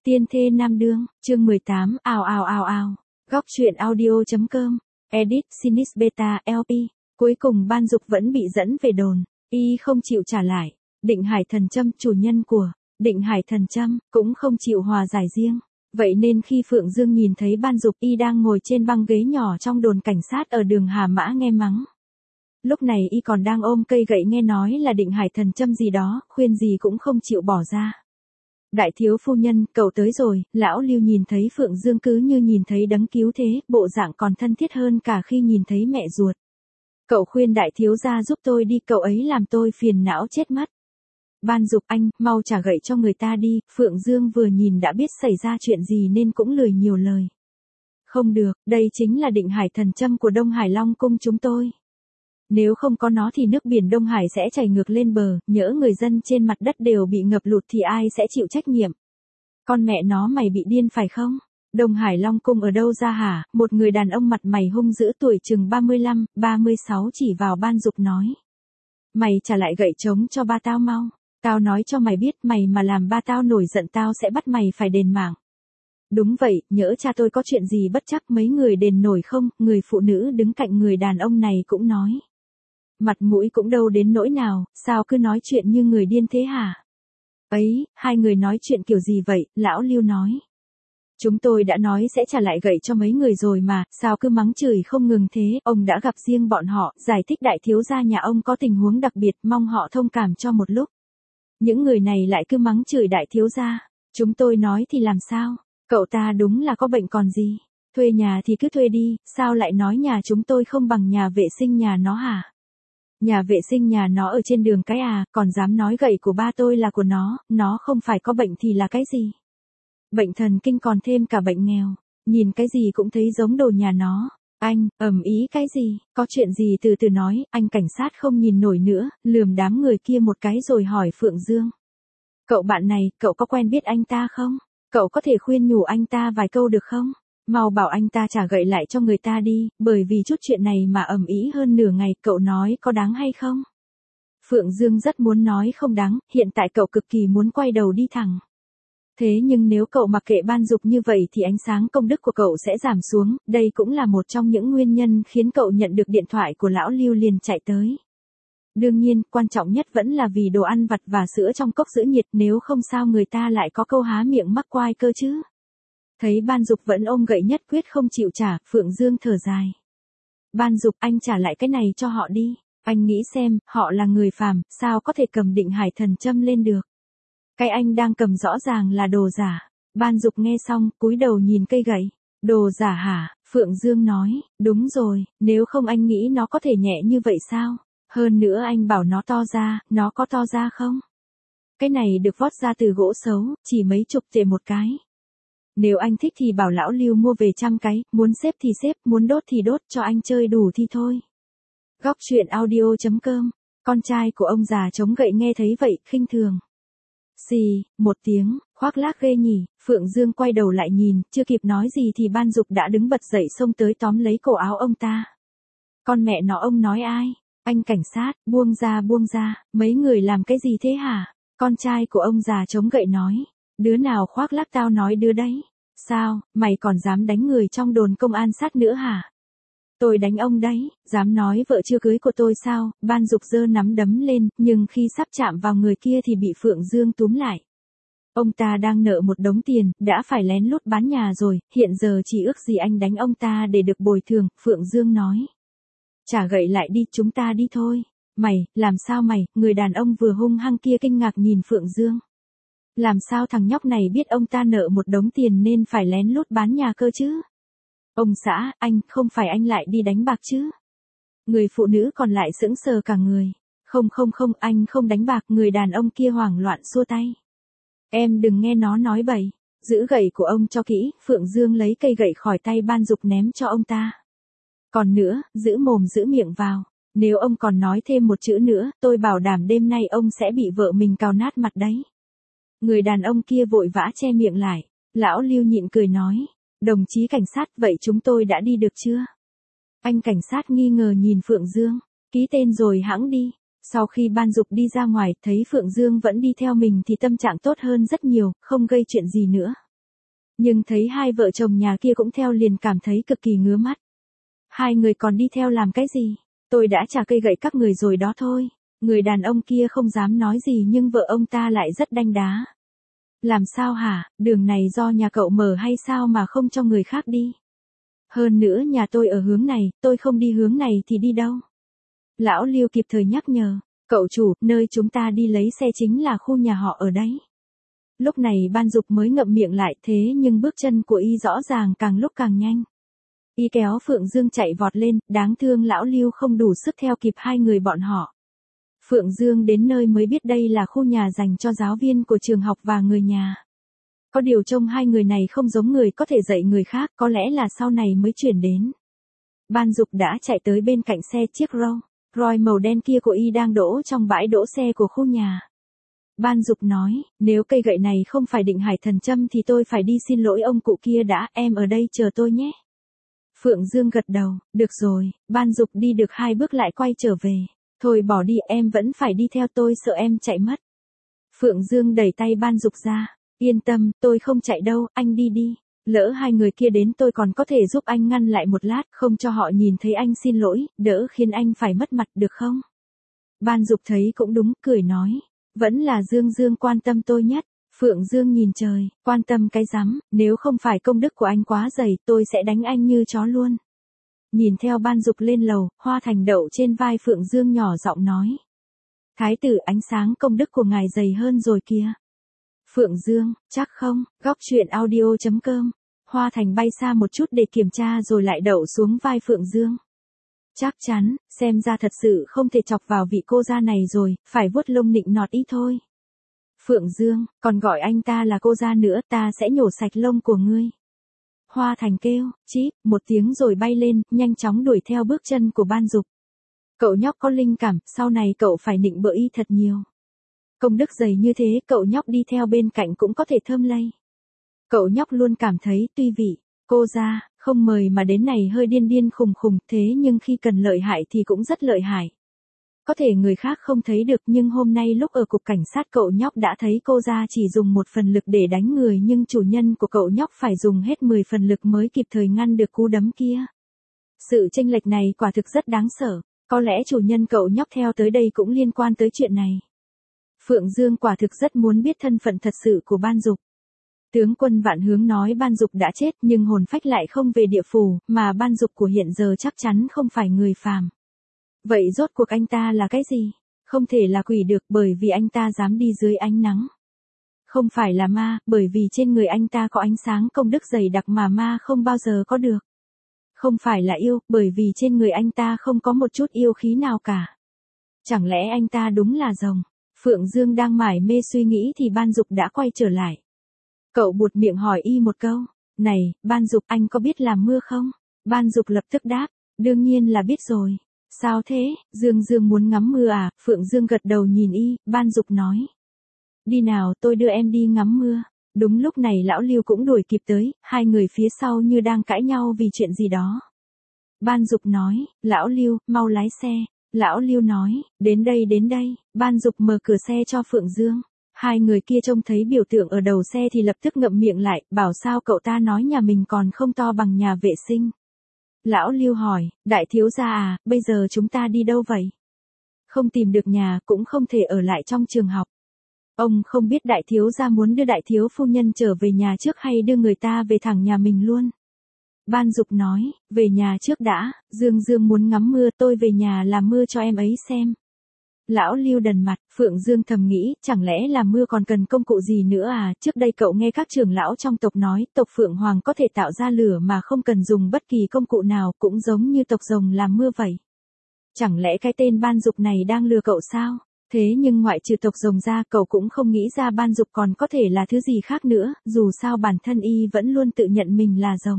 Tiên thê nam đương, chương 18, ào ào ào ào. Góc truyện audio.com, edit, Sinis Beta, LP. Cuối cùng Ban Dục vẫn bị dẫn về đồn, y không chịu trả lại. Định Hải Thần Châm, chủ nhân của Định Hải Thần Châm, cũng không chịu hòa giải riêng. Vậy nên khi Phượng Dương nhìn thấy Ban Dục y đang ngồi trên băng ghế nhỏ trong đồn cảnh sát ở đường Hà Mã nghe mắng. Lúc này y còn đang ôm cây gậy nghe nói là Định Hải Thần Châm gì đó, khuyên gì cũng không chịu bỏ ra. Đại thiếu phu nhân, cậu tới rồi. Lão Lưu nhìn thấy Phượng Dương cứ như nhìn thấy đấng cứu thế, bộ dạng còn thân thiết hơn cả khi nhìn thấy mẹ ruột. Cậu khuyên đại thiếu gia giúp tôi đi, cậu ấy làm tôi phiền não chết mất. Ban Dục, anh, mau trả gậy cho người ta đi. Phượng Dương vừa nhìn đã biết xảy ra chuyện gì nên cũng lười nhiều lời. Không được, đây chính là Định Hải Thần Châm của Đông Hải Long Cung chúng tôi. Nếu không có nó thì nước biển Đông Hải sẽ chảy ngược lên bờ, nhỡ người dân trên mặt đất đều bị ngập lụt thì ai sẽ chịu trách nhiệm? Con mẹ nó, mày bị điên phải không? Đông Hải Long Cung ở đâu ra hả? Một người đàn ông mặt mày hung dữ tuổi chừng 35, 36 chỉ vào Ban Dục nói. Mày trả lại gậy trống cho ba tao mau. Tao nói cho mày biết, mày mà làm ba tao nổi giận tao sẽ bắt mày phải đền mạng. Đúng vậy, nhỡ cha tôi có chuyện gì bất chắc mấy người đền nổi không? Người phụ nữ đứng cạnh người đàn ông này cũng nói. Mặt mũi cũng đâu đến nỗi nào, sao cứ nói chuyện như người điên thế hả? Ấy, hai người nói chuyện kiểu gì vậy? Lão Lưu nói. Chúng tôi đã nói sẽ trả lại gậy cho mấy người rồi mà, sao cứ mắng chửi không ngừng thế? Ông đã gặp riêng bọn họ, giải thích đại thiếu gia nhà ông có tình huống đặc biệt, mong họ thông cảm cho một lúc. Những người này lại cứ mắng chửi đại thiếu gia. Chúng tôi nói thì làm sao? Cậu ta đúng là có bệnh còn gì? Thuê nhà thì cứ thuê đi, sao lại nói nhà chúng tôi không bằng nhà vệ sinh nhà nó hả? Nhà vệ sinh nhà nó ở trên đường cái à, còn dám nói gậy của ba tôi là của nó không phải có bệnh thì là cái gì? Bệnh thần kinh còn thêm cả bệnh nghèo, nhìn cái gì cũng thấy giống đồ nhà nó. Anh, ầm ý cái gì, có chuyện gì từ từ nói, anh cảnh sát không nhìn nổi nữa, lườm đám người kia một cái rồi hỏi Phượng Dương. Cậu bạn này, cậu có quen biết anh ta không? Cậu có thể khuyên nhủ anh ta vài câu được không? Mau bảo anh ta trả gậy lại cho người ta đi, bởi vì chút chuyện này mà ầm ĩ hơn nửa ngày, cậu nói có đáng hay không? Phượng Dương rất muốn nói không đáng, hiện tại cậu cực kỳ muốn quay đầu đi thẳng. Thế nhưng nếu cậu mặc kệ Ban Dục như vậy thì ánh sáng công đức của cậu sẽ giảm xuống, đây cũng là một trong những nguyên nhân khiến cậu nhận được điện thoại của lão Lưu liền chạy tới. Đương nhiên, quan trọng nhất vẫn là vì đồ ăn vặt và sữa trong cốc giữ nhiệt, nếu không sao người ta lại có câu há miệng mắc quai cơ chứ. Thấy Ban Dục vẫn ôm gậy nhất quyết không chịu trả, Phượng Dương thở dài. Ban Dục, anh trả lại cái này cho họ đi. Anh nghĩ xem, họ là người phàm, sao có thể cầm Định Hải Thần Châm lên được. Cái anh đang cầm rõ ràng là đồ giả. Ban Dục nghe xong, cúi đầu nhìn cây gậy. Đồ giả hả? Phượng Dương nói, đúng rồi, nếu không anh nghĩ nó có thể nhẹ như vậy sao? Hơn nữa anh bảo nó to ra, nó có to ra không? Cái này được vót ra từ gỗ xấu, chỉ mấy chục tệ một cái. Nếu anh thích thì bảo lão Lưu mua về 100 cái, muốn xếp thì xếp, muốn đốt thì đốt, cho anh chơi đủ thì thôi. Góc truyện audio.com, con trai của ông già chống gậy nghe thấy vậy, khinh thường. Xì, một tiếng, khoác lác ghê nhỉ, Phượng Dương quay đầu lại nhìn, chưa kịp nói gì thì Ban Dục đã đứng bật dậy xông tới tóm lấy cổ áo ông ta. Con mẹ nó, ông nói ai? Anh cảnh sát, buông ra, mấy người làm cái gì thế hả? Con trai của ông già chống gậy nói. Đứa nào khoác lác tao nói đứa đấy. Sao, mày còn dám đánh người trong đồn công an sát nữa hả? Tôi đánh ông đấy, dám nói vợ chưa cưới của tôi sao? Ban Dục giơ nắm đấm lên, nhưng khi sắp chạm vào người kia thì bị Phượng Dương túm lại. Ông ta đang nợ một đống tiền, đã phải lén lút bán nhà rồi, hiện giờ chỉ ước gì anh đánh ông ta để được bồi thường, Phượng Dương nói. Trả gậy lại đi, chúng ta đi thôi. Mày, làm sao mày? Người đàn ông vừa hung hăng kia kinh ngạc nhìn Phượng Dương. Làm sao thằng nhóc này biết ông ta nợ một đống tiền nên phải lén lút bán nhà cơ chứ? Ông xã, anh, không phải anh lại đi đánh bạc chứ? Người phụ nữ còn lại sững sờ cả người. Không, anh không đánh bạc, người đàn ông kia hoảng loạn xua tay. Em đừng nghe nó nói bậy, giữ gậy của ông cho kỹ, Phượng Dương lấy cây gậy khỏi tay Ban Dục ném cho ông ta. Còn nữa, giữ mồm giữ miệng vào, nếu ông còn nói thêm một chữ nữa, tôi bảo đảm đêm nay ông sẽ bị vợ mình cào nát mặt đấy. Người đàn ông kia vội vã che miệng lại, lão Lưu nhịn cười nói, đồng chí cảnh sát, vậy chúng tôi đã đi được chưa? Anh cảnh sát nghi ngờ nhìn Phượng Dương, ký tên rồi hẵng đi. Sau khi Ban Dục đi ra ngoài, thấy Phượng Dương vẫn đi theo mình thì tâm trạng tốt hơn rất nhiều, không gây chuyện gì nữa. Nhưng thấy hai vợ chồng nhà kia cũng theo liền cảm thấy cực kỳ ngứa mắt. Hai người còn đi theo làm cái gì? Tôi đã trả cây gậy các người rồi đó thôi. Người đàn ông kia không dám nói gì nhưng vợ ông ta lại rất đanh đá. Làm sao hả, đường này do nhà cậu mở hay sao mà không cho người khác đi? Hơn nữa nhà tôi ở hướng này, tôi không đi hướng này thì đi đâu? Lão Lưu kịp thời nhắc nhở, cậu chủ, nơi chúng ta đi lấy xe chính là khu nhà họ ở đấy. Lúc này Ban Dục mới ngậm miệng lại thế nhưng bước chân của y rõ ràng càng lúc càng nhanh. Y kéo Phượng Dương chạy vọt lên, đáng thương lão Lưu không đủ sức theo kịp hai người bọn họ. Phượng Dương đến nơi mới biết đây là khu nhà dành cho giáo viên của trường học và người nhà. Có điều trông hai người này không giống người có thể dạy người khác, có lẽ là sau này mới chuyển đến. Ban Dục đã chạy tới bên cạnh xe chiếc Rolls Royce màu đen kia của y đang đỗ trong bãi đỗ xe của khu nhà. Ban Dục nói, nếu cây gậy này không phải định hải thần châm thì tôi phải đi xin lỗi ông cụ kia đã, em ở đây chờ tôi nhé. Phượng Dương gật đầu, được rồi. Ban Dục đi được 2 bước lại quay trở về. Thôi bỏ đi, em vẫn phải đi theo, tôi sợ em chạy mất. Phượng Dương đẩy tay Ban Dục ra, yên tâm, tôi không chạy đâu, anh đi đi. Lỡ hai người kia đến tôi còn có thể giúp anh ngăn lại một lát, không cho họ nhìn thấy anh xin lỗi, đỡ khiến anh phải mất mặt được không? Ban Dục thấy cũng đúng, cười nói, vẫn là Dương Dương quan tâm tôi nhất. Phượng Dương nhìn trời, quan tâm cái rắm, nếu không phải công đức của anh quá dày, tôi sẽ đánh anh như chó luôn. Nhìn theo Ban Dục lên lầu, Hoa Thành đậu trên vai Phượng Dương nhỏ giọng nói. Thái tử, ánh sáng công đức của ngài dày hơn rồi kìa. Phượng Dương, chắc không? Góc truyện audio.com. Hoa Thành bay xa một chút để kiểm tra rồi lại đậu xuống vai Phượng Dương. Chắc chắn, xem ra thật sự không thể chọc vào vị cô gia này rồi, phải vuốt lông nịnh nọt ý thôi. Phượng Dương, còn gọi anh ta là cô gia nữa, ta sẽ nhổ sạch lông của ngươi. Hoa Thành kêu, chíp, một tiếng rồi bay lên, nhanh chóng đuổi theo bước chân của Ban Dục. Cậu nhóc có linh cảm, sau này cậu phải nịnh bợ y thật nhiều. Công đức dày như thế, cậu nhóc đi theo bên cạnh cũng có thể thơm lây. Cậu nhóc luôn cảm thấy, tuy vị, cô gia, không mời mà đến này hơi điên điên khùng khùng, thế nhưng khi cần lợi hại thì cũng rất lợi hại. Có thể người khác không thấy được nhưng hôm nay lúc ở cục cảnh sát cậu nhóc đã thấy cô gia chỉ dùng 1 phần lực để đánh người nhưng chủ nhân của cậu nhóc phải dùng hết 10 phần lực mới kịp thời ngăn được cú đấm kia. Sự chênh lệch này quả thực rất đáng sợ, có lẽ chủ nhân cậu nhóc theo tới đây cũng liên quan tới chuyện này. Phượng Dương quả thực rất muốn biết thân phận thật sự của Ban Dục. Tướng quân Vạn Hướng nói Ban Dục đã chết nhưng hồn phách lại không về địa phủ, mà Ban Dục của hiện giờ chắc chắn không phải người phàm. Vậy rốt cuộc anh ta là cái gì? Không thể là quỷ được bởi vì anh ta dám đi dưới ánh nắng. Không phải là ma, bởi vì trên người anh ta có ánh sáng công đức dày đặc mà ma không bao giờ có được. Không phải là yêu, bởi vì trên người anh ta không có một chút yêu khí nào cả. Chẳng lẽ anh ta đúng là rồng? Phượng Dương đang mải mê suy nghĩ thì Ban Dục đã quay trở lại. Cậu buột miệng hỏi y một câu, này, Ban Dục, anh có biết làm mưa không? Ban Dục lập tức đáp, đương nhiên là biết rồi. Sao thế, Dương Dương muốn ngắm mưa à? Phượng Dương gật đầu nhìn y, Ban Dục nói. Đi nào, tôi đưa em đi ngắm mưa. Đúng lúc này lão Lưu cũng đuổi kịp tới, hai người phía sau như đang cãi nhau vì chuyện gì đó. Ban Dục nói, lão Lưu, mau lái xe. Lão Lưu nói, đến đây. Ban Dục mở cửa xe cho Phượng Dương. Hai người kia trông thấy biểu tượng ở đầu xe thì lập tức ngậm miệng lại, bảo sao cậu ta nói nhà mình còn không to bằng nhà vệ sinh. Lão Lưu hỏi, đại thiếu gia à, bây giờ chúng ta đi đâu vậy? Không tìm được nhà, cũng không thể ở lại trong trường học. Ông không biết đại thiếu gia muốn đưa đại thiếu phu nhân trở về nhà trước hay đưa người ta về thẳng nhà mình luôn. Ban Dục nói, về nhà trước đã, Dương Dương muốn ngắm mưa, tôi về nhà làm mưa cho em ấy xem. Lão Lưu đần mặt, Phượng Dương thầm nghĩ, chẳng lẽ làm mưa còn cần công cụ gì nữa à, trước đây cậu nghe các trưởng lão trong tộc nói, tộc Phượng Hoàng có thể tạo ra lửa mà không cần dùng bất kỳ công cụ nào, cũng giống như tộc rồng làm mưa vậy. Chẳng lẽ cái tên Ban Dục này đang lừa cậu sao? Thế nhưng ngoại trừ tộc rồng ra, cậu cũng không nghĩ ra Ban Dục còn có thể là thứ gì khác nữa, dù sao bản thân y vẫn luôn tự nhận mình là rồng.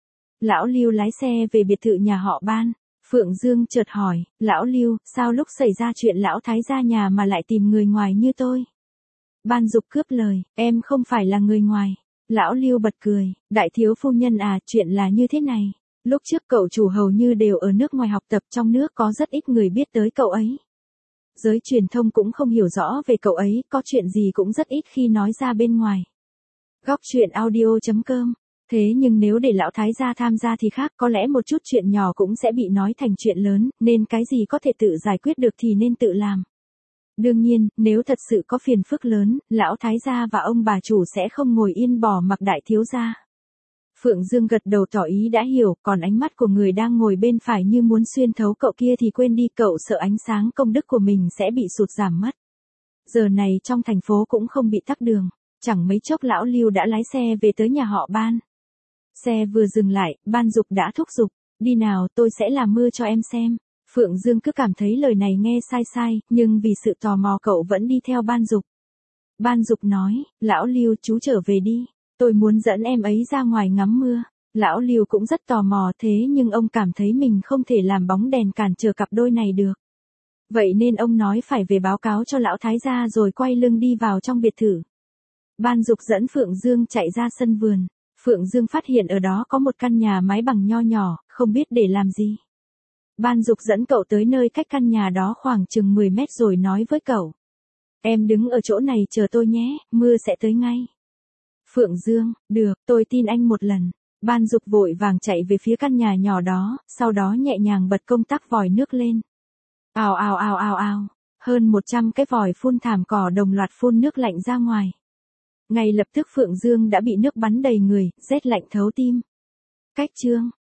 Lão Lưu lái xe về biệt thự nhà họ Ban. Phượng Dương chợt hỏi, lão Lưu, sao lúc xảy ra chuyện lão thái gia nhà mà lại tìm người ngoài như tôi? Ban Dục cướp lời, em không phải là người ngoài. Lão Lưu bật cười, đại thiếu phu nhân à, chuyện là như thế này. Lúc trước cậu chủ hầu như đều ở nước ngoài học tập, trong nước có rất ít người biết tới cậu ấy. Giới truyền thông cũng không hiểu rõ về cậu ấy, có chuyện gì cũng rất ít khi nói ra bên ngoài. Góc truyện audio.com. Thế nhưng nếu để lão thái gia tham gia thì khác, có lẽ một chút chuyện nhỏ cũng sẽ bị nói thành chuyện lớn, nên cái gì có thể tự giải quyết được thì nên tự làm. Đương nhiên, nếu thật sự có phiền phức lớn, lão thái gia và ông bà chủ sẽ không ngồi yên bỏ mặc đại thiếu gia. Phượng Dương gật đầu tỏ ý đã hiểu, còn ánh mắt của người đang ngồi bên phải như muốn xuyên thấu cậu kia thì quên đi, cậu sợ ánh sáng công đức của mình sẽ bị sụt giảm mất. Giờ này trong thành phố cũng không bị tắc đường, chẳng mấy chốc lão Lưu đã lái xe về tới nhà họ Ban. Xe vừa dừng lại, Ban Dục đã thúc giục, đi nào tôi sẽ làm mưa cho em xem. Phượng Dương cứ cảm thấy lời này nghe sai sai, nhưng vì sự tò mò cậu vẫn đi theo Ban Dục. Ban Dục nói, lão Lưu chú trở về đi, tôi muốn dẫn em ấy ra ngoài ngắm mưa. Lão Lưu cũng rất tò mò thế nhưng ông cảm thấy mình không thể làm bóng đèn cản trở cặp đôi này được. Vậy nên ông nói phải về báo cáo cho lão thái gia rồi quay lưng đi vào trong biệt thự. Ban Dục dẫn Phượng Dương chạy ra sân vườn. Phượng Dương phát hiện ở đó có một căn nhà mái bằng nho nhỏ, không biết để làm gì. Ban Dục dẫn cậu tới nơi cách căn nhà đó khoảng chừng 10 mét rồi nói với cậu. Em đứng ở chỗ này chờ tôi nhé, mưa sẽ tới ngay. Phượng Dương, được, tôi tin anh một lần. Ban Dục vội vàng chạy về phía căn nhà nhỏ đó, sau đó nhẹ nhàng bật công tắc vòi nước lên. Ào ào ào ào ào, hơn 100 cái vòi phun thảm cỏ đồng loạt phun nước lạnh ra ngoài. Ngay lập tức Phượng Dương đã bị nước bắn đầy người, rét lạnh thấu tim. Cách chương